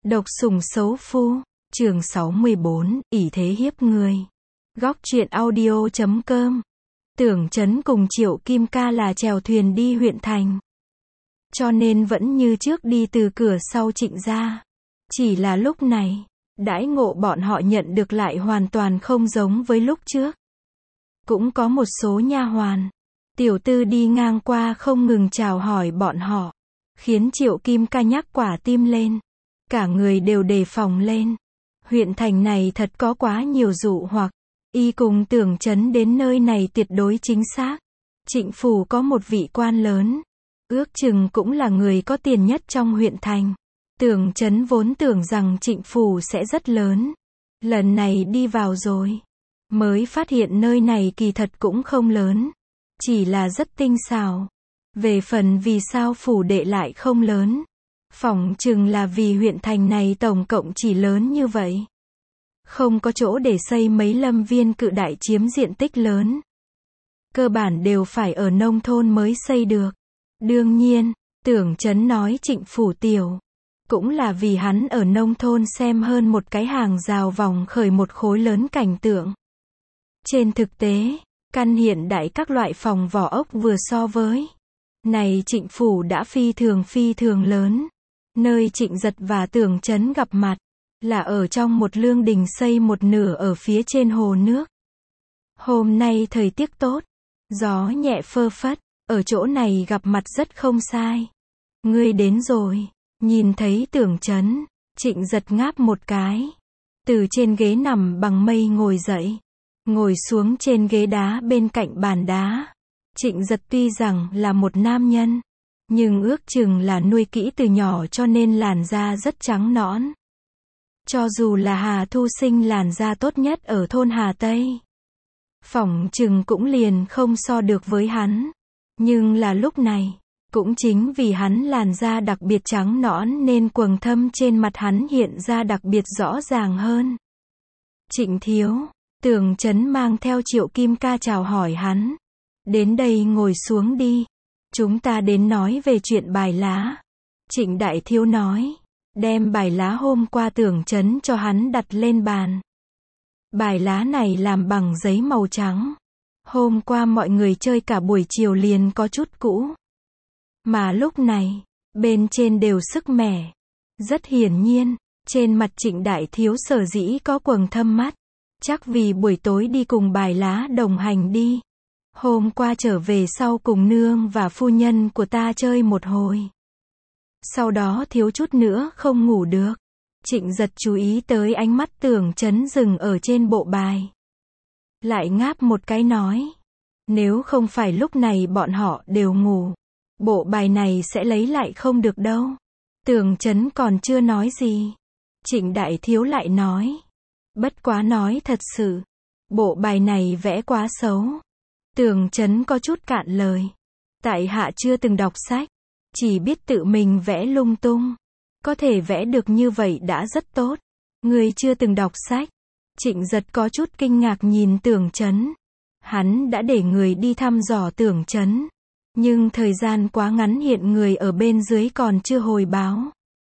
Độc sủng xấu phu, chương 64, ỷ thế hiếp người. Góc truyện audio.com. Tưởng Chấn cùng Triệu Kim Ca là chèo thuyền đi huyện thành, cho nên vẫn như trước đi từ cửa sau Trịnh gia. Chỉ là lúc này, đãi ngộ bọn họ nhận được lại hoàn toàn không giống với lúc trước. Cũng có một số nha hoàn, tiểu tư đi ngang qua không ngừng chào hỏi bọn họ, khiến Triệu Kim Ca nhắc quả tim lên. Cả người đều đề phòng lên. Huyện thành này thật có quá nhiều dụ hoặc. Y cùng Tưởng Chấn đến nơi này tuyệt đối chính xác. Trịnh phủ có một vị quan lớn, ước chừng cũng là người có tiền nhất trong huyện thành. Tưởng Chấn vốn tưởng rằng Trịnh phủ sẽ rất lớn. Lần này đi vào rồi, mới phát hiện nơi này kỳ thật cũng không lớn, chỉ là rất tinh xảo. Về phần vì sao phủ đệ lại không lớn, phỏng chừng là vì huyện thành này tổng cộng chỉ lớn như vậy, không có chỗ để xây mấy lâm viên cự đại chiếm diện tích lớn. Cơ bản đều phải ở nông thôn mới xây được. Đương nhiên, Tưởng Chấn nói Trịnh phủ tiểu, cũng là vì hắn ở nông thôn xem hơn một cái hàng rào vòng khởi một khối lớn cảnh tượng. Trên thực tế, căn hiện đại các loại phòng vỏ ốc vừa so với này Trịnh phủ đã phi thường lớn. Nơi Trịnh Giật và Tưởng Chấn gặp mặt, là ở trong một lương đình xây một nửa ở phía trên hồ nước. Hôm nay thời tiết tốt, gió nhẹ phơ phất, ở chỗ này gặp mặt rất không sai. Ngươi đến rồi, nhìn thấy Tưởng Chấn, Trịnh Giật ngáp một cái, từ trên ghế nằm bằng mây ngồi dậy, ngồi xuống trên ghế đá bên cạnh bàn đá. Trịnh Giật tuy rằng là một nam nhân, nhưng ước chừng là nuôi kỹ từ nhỏ cho nên làn da rất trắng nõn. Cho dù là Hà Thu Sinh làn da tốt nhất ở thôn Hà Tây, phỏng chừng cũng liền không so được với hắn. Nhưng là lúc này, cũng chính vì hắn làn da đặc biệt trắng nõn nên quầng thâm trên mặt hắn hiện ra đặc biệt rõ ràng hơn. Trịnh thiếu, Tưởng Chấn mang theo Triệu Kim Ca chào hỏi hắn. Đến đây ngồi xuống đi. Chúng ta đến nói về chuyện bài lá. Trịnh đại thiếu nói, đem bài lá hôm qua Tưởng Chấn cho hắn đặt lên bàn. Bài lá này làm bằng giấy màu trắng. Hôm qua mọi người chơi cả buổi chiều liền có chút cũ. Mà lúc này, bên trên đều sức mẻ. Rất hiển nhiên, trên mặt Trịnh đại thiếu sở dĩ có quầng thâm mắt. Chắc vì buổi tối đi cùng bài lá đồng hành đi. Hôm qua trở về sau cùng nương và phu nhân của ta chơi một hồi. Sau đó thiếu chút nữa không ngủ được. Trịnh Giật chú ý tới ánh mắt Tưởng Chấn dừng ở trên bộ bài. Lại ngáp một cái nói. Nếu không phải lúc này bọn họ đều ngủ, bộ bài này sẽ lấy lại không được đâu. Tưởng Chấn còn chưa nói gì, Trịnh đại thiếu lại nói. Bất quá nói thật sự, bộ bài này vẽ quá xấu. Tưởng Chấn có chút cạn lời. Tại hạ chưa từng đọc sách, chỉ biết tự mình vẽ lung tung. Có thể vẽ được như vậy đã rất tốt. Người chưa từng đọc sách. Trịnh Giật có chút kinh ngạc nhìn Tưởng Chấn. Hắn đã để người đi thăm dò Tưởng Chấn, nhưng thời gian quá ngắn hiện người ở bên dưới còn chưa hồi báo.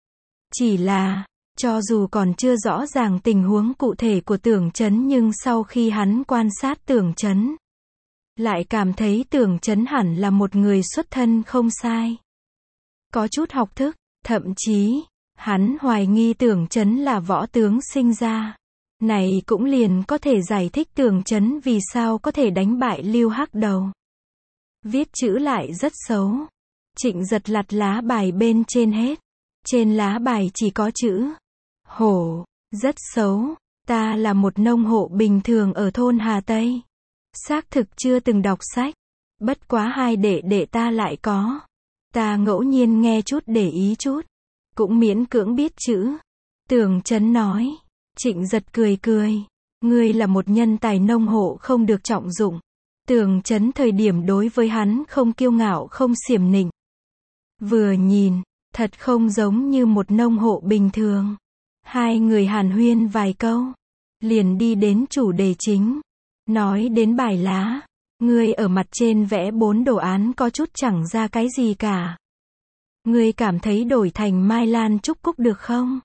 Chỉ là, cho dù còn chưa rõ ràng tình huống cụ thể của Tưởng Chấn nhưng sau khi hắn quan sát Tưởng Chấn, lại cảm thấy Tưởng Chấn hẳn là một người xuất thân không sai. Có chút học thức, thậm chí, hắn hoài nghi Tưởng Chấn là võ tướng sinh ra. Này cũng liền có thể giải thích Tưởng Chấn vì sao có thể đánh bại Lưu Hắc Đầu. Viết chữ lại rất xấu. Trịnh Giật lật lá bài bên trên hết. Trên lá bài chỉ có chữ hổ, rất xấu. Ta là một nông hộ bình thường ở thôn Hà Tây. Xác thực chưa từng đọc sách. Bất quá hai đệ đệ ta lại có. Ta ngẫu nhiên nghe chút để ý chút. Cũng miễn cưỡng biết chữ. Tưởng Chấn nói. Trịnh Giật cười. Ngươi là một nhân tài nông hộ không được trọng dụng. Tưởng Chấn thời điểm đối với hắn không kiêu ngạo không xiểm nịnh. Vừa nhìn, thật không giống như một nông hộ bình thường. Hai người hàn huyên vài câu, liền đi đến chủ đề chính. Nói đến bài lá, ngươi ở mặt trên vẽ 4 đồ án có chút chẳng ra cái gì cả. Ngươi cảm thấy đổi thành Mai Lan Trúc Cúc được không?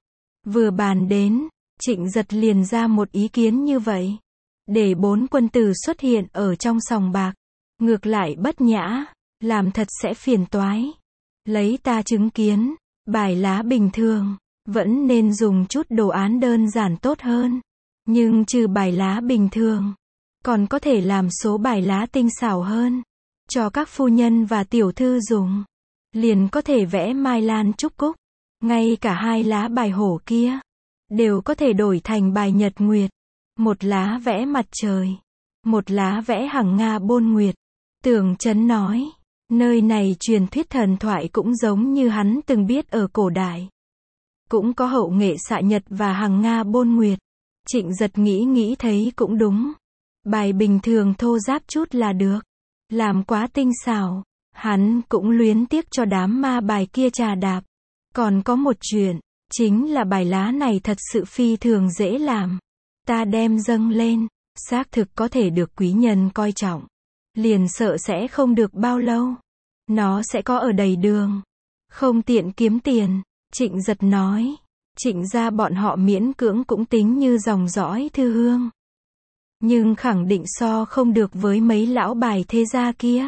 Vừa bàn đến, Trịnh Giật liền ra một ý kiến như vậy. Để 4 quân tử xuất hiện ở trong sòng bạc. Ngược lại bất nhã, làm thật sẽ phiền toái. Lấy ta chứng kiến, bài lá bình thường, vẫn nên dùng chút đồ án đơn giản tốt hơn. Nhưng trừ bài lá bình thường, còn có thể làm số bài lá tinh xảo hơn. Cho các phu nhân và tiểu thư dùng. Liền có thể vẽ mai lan trúc cúc. Ngay cả 2 lá bài hổ kia, đều có thể đổi thành bài nhật nguyệt. 1 lá vẽ mặt trời, 1 lá vẽ hằng nga bôn nguyệt. Tưởng Chấn nói, nơi này truyền thuyết thần thoại cũng giống như hắn từng biết ở cổ đại. Cũng có hậu nghệ xạ nhật và hằng nga bôn nguyệt. Trịnh Giật nghĩ thấy cũng đúng. Bài bình thường thô ráp chút là được. Làm quá tinh xảo, hắn cũng luyến tiếc cho đám ma bài kia trà đạp. Còn có một chuyện, chính là bài lá này thật sự phi thường dễ làm. Ta đem dâng lên, xác thực có thể được quý nhân coi trọng. Liền sợ sẽ không được bao lâu. Nó sẽ có ở đầy đường. Không tiện kiếm tiền, Trịnh Giật nói. Trịnh gia bọn họ miễn cưỡng cũng tính như dòng dõi thư hương. Nhưng khẳng định so không được với mấy lão bài thế gia kia.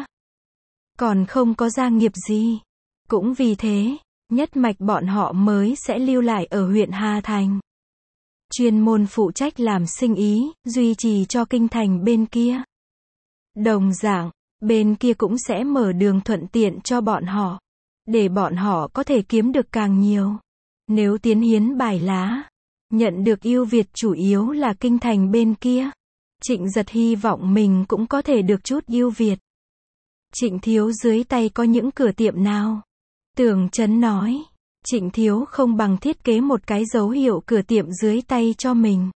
Còn không có gia nghiệp gì. Cũng vì thế, nhất mạch bọn họ mới sẽ lưu lại ở huyện Hà Thành. Chuyên môn phụ trách làm sinh ý, duy trì cho kinh thành bên kia. Đồng dạng, bên kia cũng sẽ mở đường thuận tiện cho bọn họ. Để bọn họ có thể kiếm được càng nhiều. Nếu tiến hiến bài lá, nhận được ưu việt chủ yếu là kinh thành bên kia. Trịnh Giật hy vọng mình cũng có thể được chút ưu việt. Trịnh thiếu dưới tay có những cửa tiệm nào? Tưởng Chấn nói, Trịnh thiếu không bằng thiết kế một cái dấu hiệu cửa tiệm dưới tay cho mình.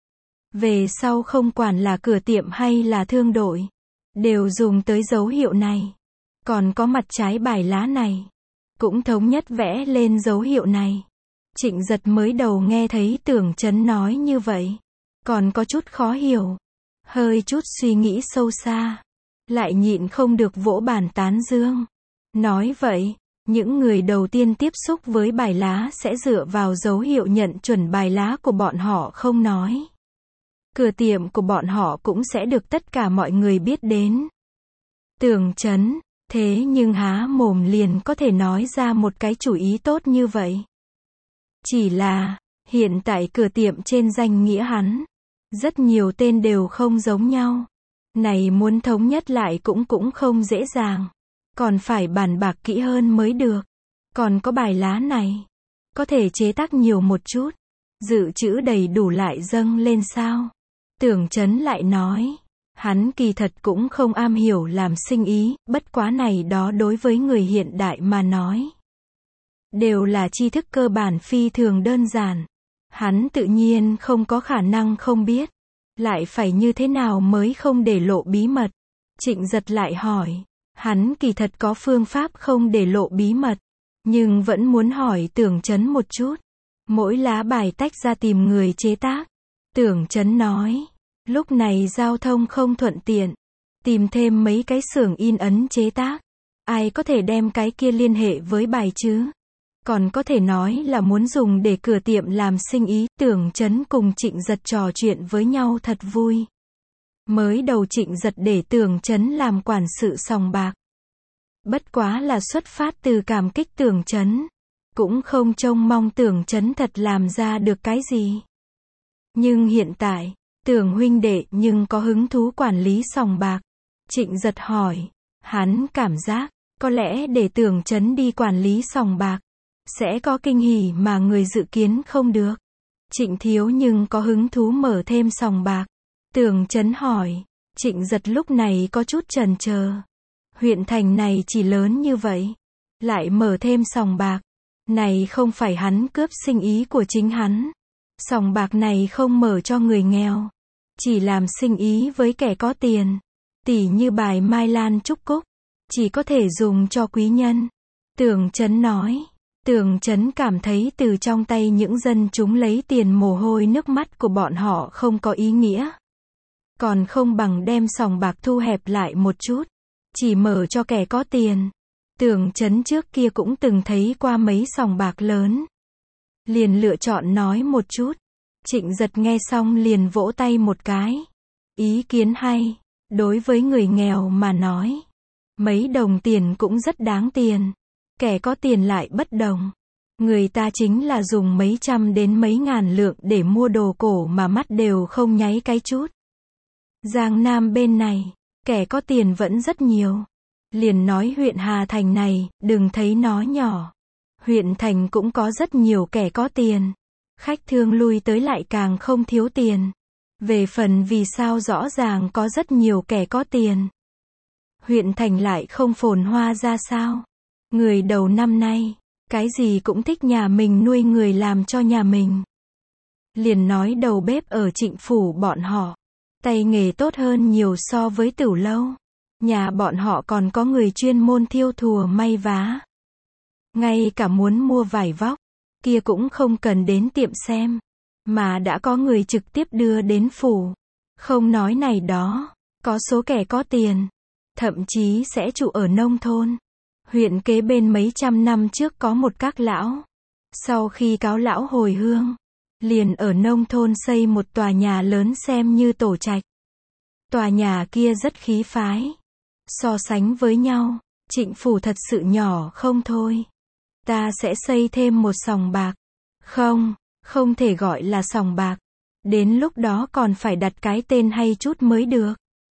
Về sau không quản là cửa tiệm hay là thương đội, đều dùng tới dấu hiệu này. Còn có mặt trái bài lá này, cũng thống nhất vẽ lên dấu hiệu này. Trịnh Giật mới đầu nghe thấy Tưởng Chấn nói như vậy, còn có chút khó hiểu. Hơi chút suy nghĩ sâu xa, lại nhịn không được vỗ bàn tán dương. Nói vậy, những người đầu tiên tiếp xúc với bài lá sẽ dựa vào dấu hiệu nhận chuẩn bài lá của bọn họ không nói. Cửa tiệm của bọn họ cũng sẽ được tất cả mọi người biết đến. Tưởng Chấn, thế nhưng há mồm liền có thể nói ra một cái chủ ý tốt như vậy. Chỉ là, hiện tại cửa tiệm trên danh nghĩa hắn, rất nhiều tên đều không giống nhau. Này muốn thống nhất lại cũng không dễ dàng. Còn phải bàn bạc kỹ hơn mới được. Còn có bài lá này, có thể chế tác nhiều một chút. Dự trữ đầy đủ lại dâng lên sao? Tưởng Chấn lại nói, hắn kỳ thật cũng không am hiểu làm sinh ý, bất quá này đó đối với người hiện đại mà nói. Đều là tri thức cơ bản phi thường đơn giản. Hắn tự nhiên không có khả năng không biết. Lại phải như thế nào mới không để lộ bí mật? Trịnh Giật lại hỏi. Hắn kỳ thật có phương pháp không để lộ bí mật. Nhưng vẫn muốn hỏi Tưởng Chấn một chút. Mỗi lá bài tách ra tìm người chế tác. Tưởng Chấn nói. Lúc này giao thông không thuận tiện. Tìm thêm mấy cái xưởng in ấn chế tác. Ai có thể đem cái kia liên hệ với bài chứ? Còn có thể nói là muốn dùng để cửa tiệm làm sinh ý. Tưởng Chấn cùng Trịnh Giật trò chuyện với nhau thật vui. Mới đầu Trịnh Giật để Tưởng Chấn làm quản sự sòng bạc. Bất quá là xuất phát từ cảm kích Tưởng Chấn. Cũng không trông mong Tưởng Chấn thật làm ra được cái gì. Nhưng hiện tại, Tưởng huynh đệ nhưng có hứng thú quản lý sòng bạc. Trịnh Giật hỏi. Hắn cảm giác, có lẽ để Tưởng Chấn đi quản lý sòng bạc, sẽ có kinh hỉ mà người dự kiến không được. Trịnh thiếu nhưng có hứng thú mở thêm sòng bạc. Tưởng Chấn hỏi. Trịnh Giật lúc này có chút chần chờ. Huyện thành này chỉ lớn như vậy. Lại mở thêm sòng bạc. Này không phải hắn cướp sinh ý của chính hắn. Sòng bạc này không mở cho người nghèo. Chỉ làm sinh ý với kẻ có tiền. Tỉ như bài mai lan trúc cúc. Chỉ có thể dùng cho quý nhân. Tưởng Chấn nói. Tưởng Chấn cảm thấy từ trong tay những dân chúng lấy tiền mồ hôi nước mắt của bọn họ không có ý nghĩa. Còn không bằng đem sòng bạc thu hẹp lại một chút. Chỉ mở cho kẻ có tiền. Tưởng Chấn trước kia cũng từng thấy qua mấy sòng bạc lớn. liền lựa chọn nói một chút. Trịnh Giật nghe xong liền vỗ tay một cái. Ý kiến hay, đối với người nghèo mà nói, mấy đồng tiền cũng rất đáng tiền. Kẻ có tiền lại bất đồng. Người ta chính là dùng mấy trăm đến mấy ngàn lượng để mua đồ cổ mà mắt đều không nháy cái chút. Giang Nam bên này, kẻ có tiền vẫn rất nhiều. Liền nói huyện Hà Thành này, đừng thấy nó nhỏ. Huyện thành cũng có rất nhiều kẻ có tiền. Khách thương lui tới lại càng không thiếu tiền. Về phần vì sao rõ ràng có rất nhiều kẻ có tiền. Huyện thành lại không phồn hoa ra sao. Người đầu năm nay, cái gì cũng thích nhà mình nuôi người làm cho nhà mình. Liền nói đầu bếp ở Trịnh phủ bọn họ, tay nghề tốt hơn nhiều so với Tửu Lâu. Nhà bọn họ còn có người chuyên môn thiêu thùa may vá. Ngay cả muốn mua vải vóc, kia cũng không cần đến tiệm xem, mà đã có người trực tiếp đưa đến phủ. Không nói này đó, có số kẻ có tiền, thậm chí sẽ trụ ở nông thôn. Huyện kế bên mấy trăm năm trước có một các lão. Sau khi cáo lão hồi hương, liền ở nông thôn xây một tòa nhà lớn xem như tổ trạch. Tòa nhà kia rất khí phái. So sánh với nhau, Trịnh phủ thật sự nhỏ không thôi. Ta sẽ xây thêm một sòng bạc. Không thể gọi là sòng bạc. Đến lúc đó còn phải đặt cái tên hay chút mới được.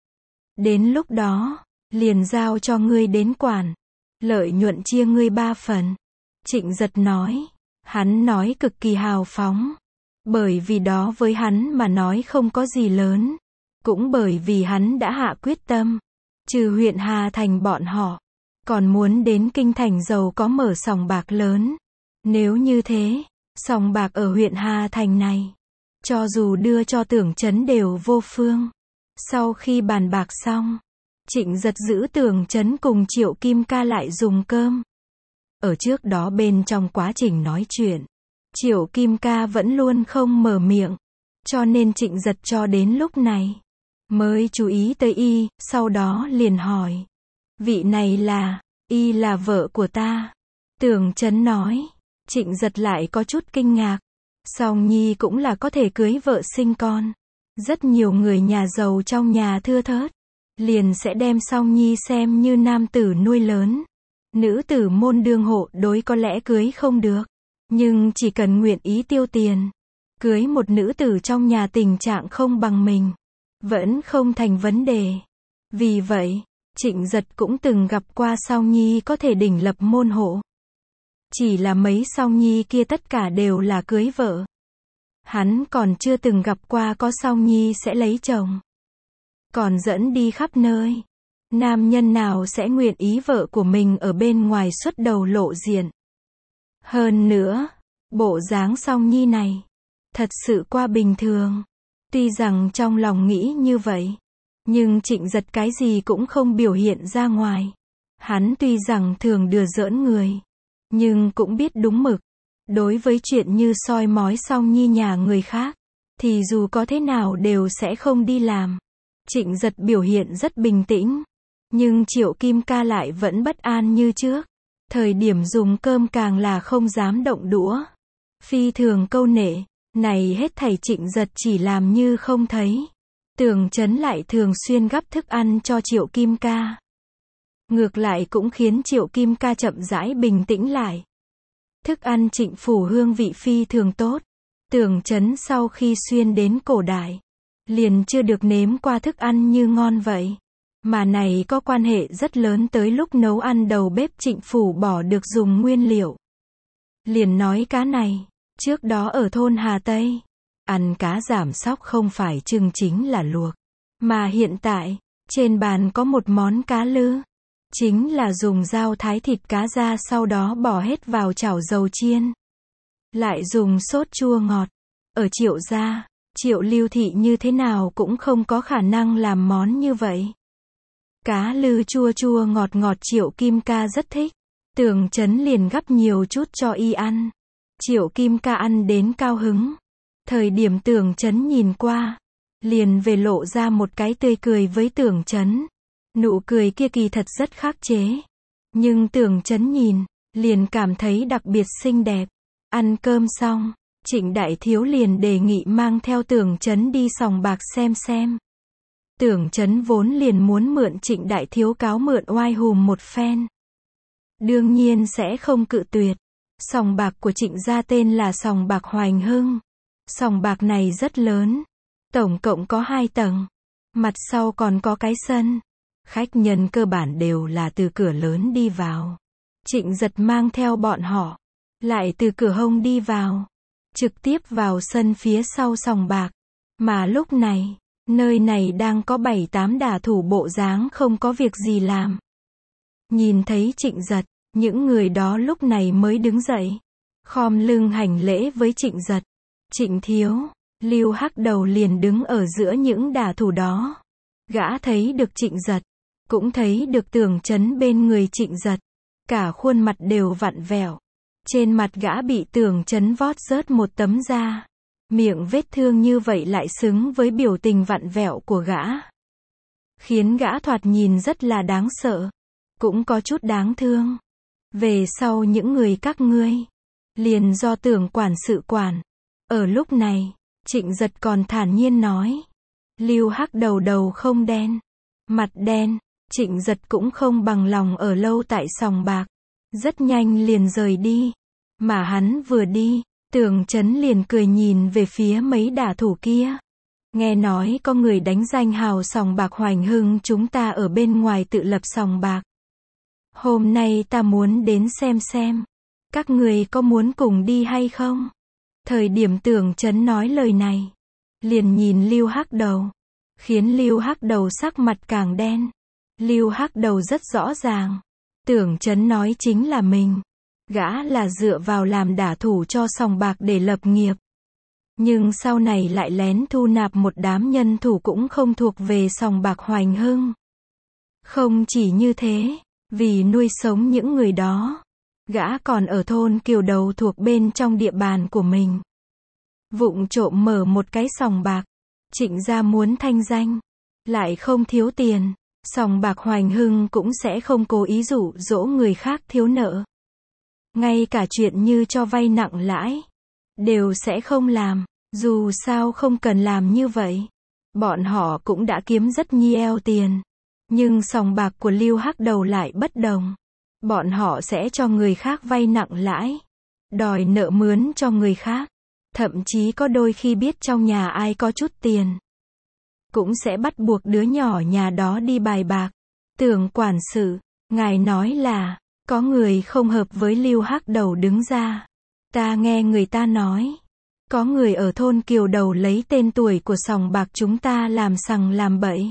Đến lúc đó, liền giao cho ngươi đến quản. Lợi nhuận chia ngươi 3 phần. Trịnh Giật nói. Hắn nói cực kỳ hào phóng. Bởi vì đó với hắn mà nói không có gì lớn. Cũng bởi vì hắn đã hạ quyết tâm. Trừ huyện Hà Thành bọn họ, còn muốn đến kinh thành giàu có mở sòng bạc lớn. Nếu như thế, sòng bạc ở huyện Hà Thành này, cho dù đưa cho Tưởng Chấn đều vô phương. Sau khi bàn bạc xong, Trịnh Giật giữ Tưởng Chấn cùng Triệu Kim Ca lại dùng cơm. Ở trước đó bên trong quá trình nói chuyện, Triệu Kim Ca vẫn luôn không mở miệng, cho nên Trịnh Giật cho đến lúc này mới chú ý tới y, sau đó liền hỏi. Vị này là, y là vợ của ta. Tưởng Chấn nói. Trịnh Giật lại có chút kinh ngạc. Song Nhi cũng là có thể cưới vợ sinh con. Rất nhiều người nhà giàu trong nhà thưa thớt, liền sẽ đem Song Nhi xem như nam tử nuôi lớn. Nữ tử môn đương hộ đối có lẽ cưới không được. Nhưng chỉ cần nguyện ý tiêu tiền, cưới một nữ tử trong nhà tình trạng không bằng mình, vẫn không thành vấn đề. Vì vậy, Trịnh Giật cũng từng gặp qua Song Nhi có thể đỉnh lập môn hộ. Chỉ là mấy Song Nhi kia tất cả đều là cưới vợ. Hắn còn chưa từng gặp qua có Song Nhi sẽ lấy chồng, còn dẫn đi khắp nơi. Nam nhân nào sẽ nguyện ý vợ của mình ở bên ngoài xuất đầu lộ diện. Hơn nữa, bộ dáng Song Nhi này, thật sự qua bình thường. Tuy rằng trong lòng nghĩ như vậy, nhưng Trịnh Giật cái gì cũng không biểu hiện ra ngoài. Hắn tuy rằng thường đùa giỡn người, nhưng cũng biết đúng mực. Đối với chuyện như soi mói Song Nhi nhà người khác, thì dù có thế nào đều sẽ không đi làm. Trịnh Giật biểu hiện rất bình tĩnh, nhưng Triệu Kim Ca lại vẫn bất an như trước. Thời điểm dùng cơm càng là không dám động đũa. Phi thường câu nệ, này hết thảy Trịnh Giật chỉ làm như không thấy. Tưởng Chấn lại thường xuyên gắp thức ăn cho Triệu Kim Ca. Ngược lại cũng khiến Triệu Kim Ca chậm rãi bình tĩnh lại. Thức ăn Trịnh phủ hương vị phi thường tốt. Tưởng Chấn sau khi xuyên đến cổ đại, liền chưa được nếm qua thức ăn như ngon vậy. Mà này có quan hệ rất lớn tới lúc nấu ăn đầu bếp Trịnh phủ bỏ được dùng nguyên liệu. Liền nói cá này, trước đó ở thôn Hà Tây, ăn cá giảm sóc không phải chưng chính là luộc. Mà hiện tại, trên bàn có một món cá lư. Chính là dùng dao thái thịt cá ra sau đó bỏ hết vào chảo dầu chiên. Lại dùng sốt chua ngọt. Ở Triệu gia, Triệu Lưu Thị như thế nào cũng không có khả năng làm món như vậy. Cá lư chua chua ngọt ngọt Triệu Kim Ca rất thích. Tưởng Chấn liền gắp nhiều chút cho y ăn. Triệu Kim Ca ăn đến cao hứng. Thời điểm Tưởng Chấn nhìn qua, liền về lộ ra một cái tươi cười với Tưởng Chấn. Nụ cười kia kỳ thật rất khắc chế. Nhưng Tưởng Chấn nhìn, liền cảm thấy đặc biệt xinh đẹp. Ăn cơm xong, Trịnh Đại Thiếu liền đề nghị mang theo Tưởng Chấn đi sòng bạc xem. Tưởng Chấn vốn liền muốn mượn Trịnh Đại Thiếu cáo mượn oai hùm một phen. Đương nhiên sẽ không cự tuyệt. Sòng bạc của Trịnh gia tên là sòng bạc Hoành Hưng. Sòng bạc này rất lớn. Tổng cộng có 2 tầng. Mặt sau còn có cái sân. Khách nhân cơ bản đều là từ cửa lớn đi vào. Trịnh Giật mang theo bọn họ. Lại từ cửa hông đi vào. Trực tiếp vào sân phía sau sòng bạc. Mà lúc này, nơi này đang có 7-8 đả thủ bộ dáng không có việc gì làm. Nhìn thấy Trịnh Giật, những người đó lúc này mới đứng dậy. Khom lưng hành lễ với Trịnh Giật. Trịnh Thiếu, Lưu Hắc Đầu liền đứng ở giữa những đả thủ đó. Gã thấy được Trịnh Giật, cũng thấy được Tưởng Chấn bên người Trịnh Giật. Cả khuôn mặt đều vặn vẹo. Trên mặt gã bị Tưởng Chấn vót rớt một tấm da. Miệng vết thương như vậy lại xứng với biểu tình vặn vẹo của gã. Khiến gã thoạt nhìn rất là đáng sợ. Cũng có chút đáng thương. Về sau những người các ngươi, liền do Tưởng quản sự quản. Ở lúc này, Trịnh Giật còn thản nhiên nói. Lưu Hắc Đầu đầu không đen, mặt đen. Trịnh Giật cũng không bằng lòng ở lâu tại sòng bạc. Rất nhanh liền rời đi. Mà hắn vừa đi, Tưởng Chấn liền cười nhìn về phía mấy đả thủ kia. Nghe nói có người đánh danh hào sòng bạc Hoành Hưng chúng ta ở bên ngoài tự lập sòng bạc. Hôm nay ta muốn đến xem. Các người có muốn cùng đi hay không? Thời điểm Tưởng Chấn nói lời này, liền nhìn Lưu Hắc Đầu. Khiến Lưu Hắc Đầu sắc mặt càng đen. Lưu Hắc Đầu rất rõ ràng. Tưởng Chấn nói chính là mình. Gã là dựa vào làm đả thủ cho sòng bạc để lập nghiệp. Nhưng sau này lại lén thu nạp một đám nhân thủ cũng không thuộc về sòng bạc Hoành Hưng. Không chỉ như thế, vì nuôi sống những người đó, gã còn ở thôn Kiều Đầu thuộc bên trong địa bàn của mình. Vụng trộm mở một cái sòng bạc. Trịnh gia muốn thanh danh, lại không thiếu tiền. Sòng bạc Hoành Hưng cũng sẽ không cố ý dụ dỗ người khác thiếu nợ. Ngay cả chuyện như cho vay nặng lãi, đều sẽ không làm. Dù sao không cần làm như vậy. Bọn họ cũng đã kiếm rất nhiều tiền. Nhưng sòng bạc của Lưu Hắc Đầu lại bất đồng. Bọn họ sẽ cho người khác vay nặng lãi. Đòi nợ mướn cho người khác. Thậm chí có đôi khi biết trong nhà ai có chút tiền, cũng sẽ bắt buộc đứa nhỏ nhà đó đi bài bạc. Tưởng quản sự, ngài nói là, có người không hợp với Lưu Hắc Đầu đứng ra. Ta nghe người ta nói, có người ở thôn Kiều Đầu lấy tên tuổi của sòng bạc chúng ta làm sằng làm bậy.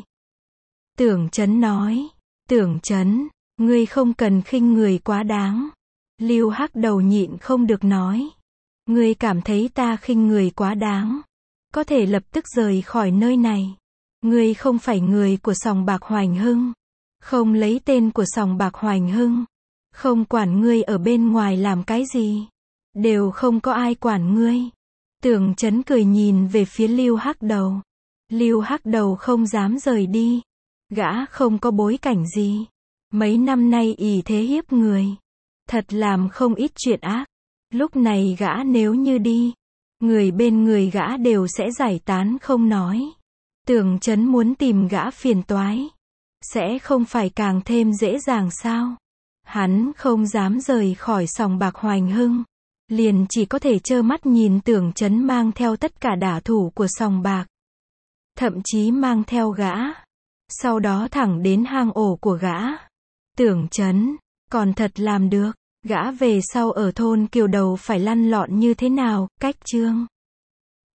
Tưởng Chấn nói, Tưởng Chấn, ngươi không cần khinh người quá đáng. Lưu Hắc Đầu nhịn không được nói. Ngươi cảm thấy ta khinh người quá đáng, có thể lập tức rời khỏi nơi này. Ngươi không phải người của sòng bạc Hoành Hưng, không lấy tên của sòng bạc Hoành Hưng, không quản ngươi ở bên ngoài làm cái gì, đều không có ai quản ngươi. Tưởng Chấn cười nhìn về phía Lưu Hắc Đầu. Lưu Hắc Đầu không dám rời đi. Gã không có bối cảnh gì. Mấy năm nay ỷ thế hiếp người, thật làm không ít chuyện ác. Lúc này gã nếu như đi, người bên người gã đều sẽ giải tán không nói. Tưởng Chấn muốn tìm gã phiền toái, sẽ không phải càng thêm dễ dàng sao? Hắn không dám rời khỏi sòng bạc Hoành Hưng, liền chỉ có thể trơ mắt nhìn Tưởng Chấn mang theo tất cả đả thủ của sòng bạc, thậm chí mang theo gã, sau đó thẳng đến hang ổ của gã. Tưởng Chấn còn thật làm được. Gã về sau ở thôn Kiều Đầu phải lăn lộn như thế nào? Cách chương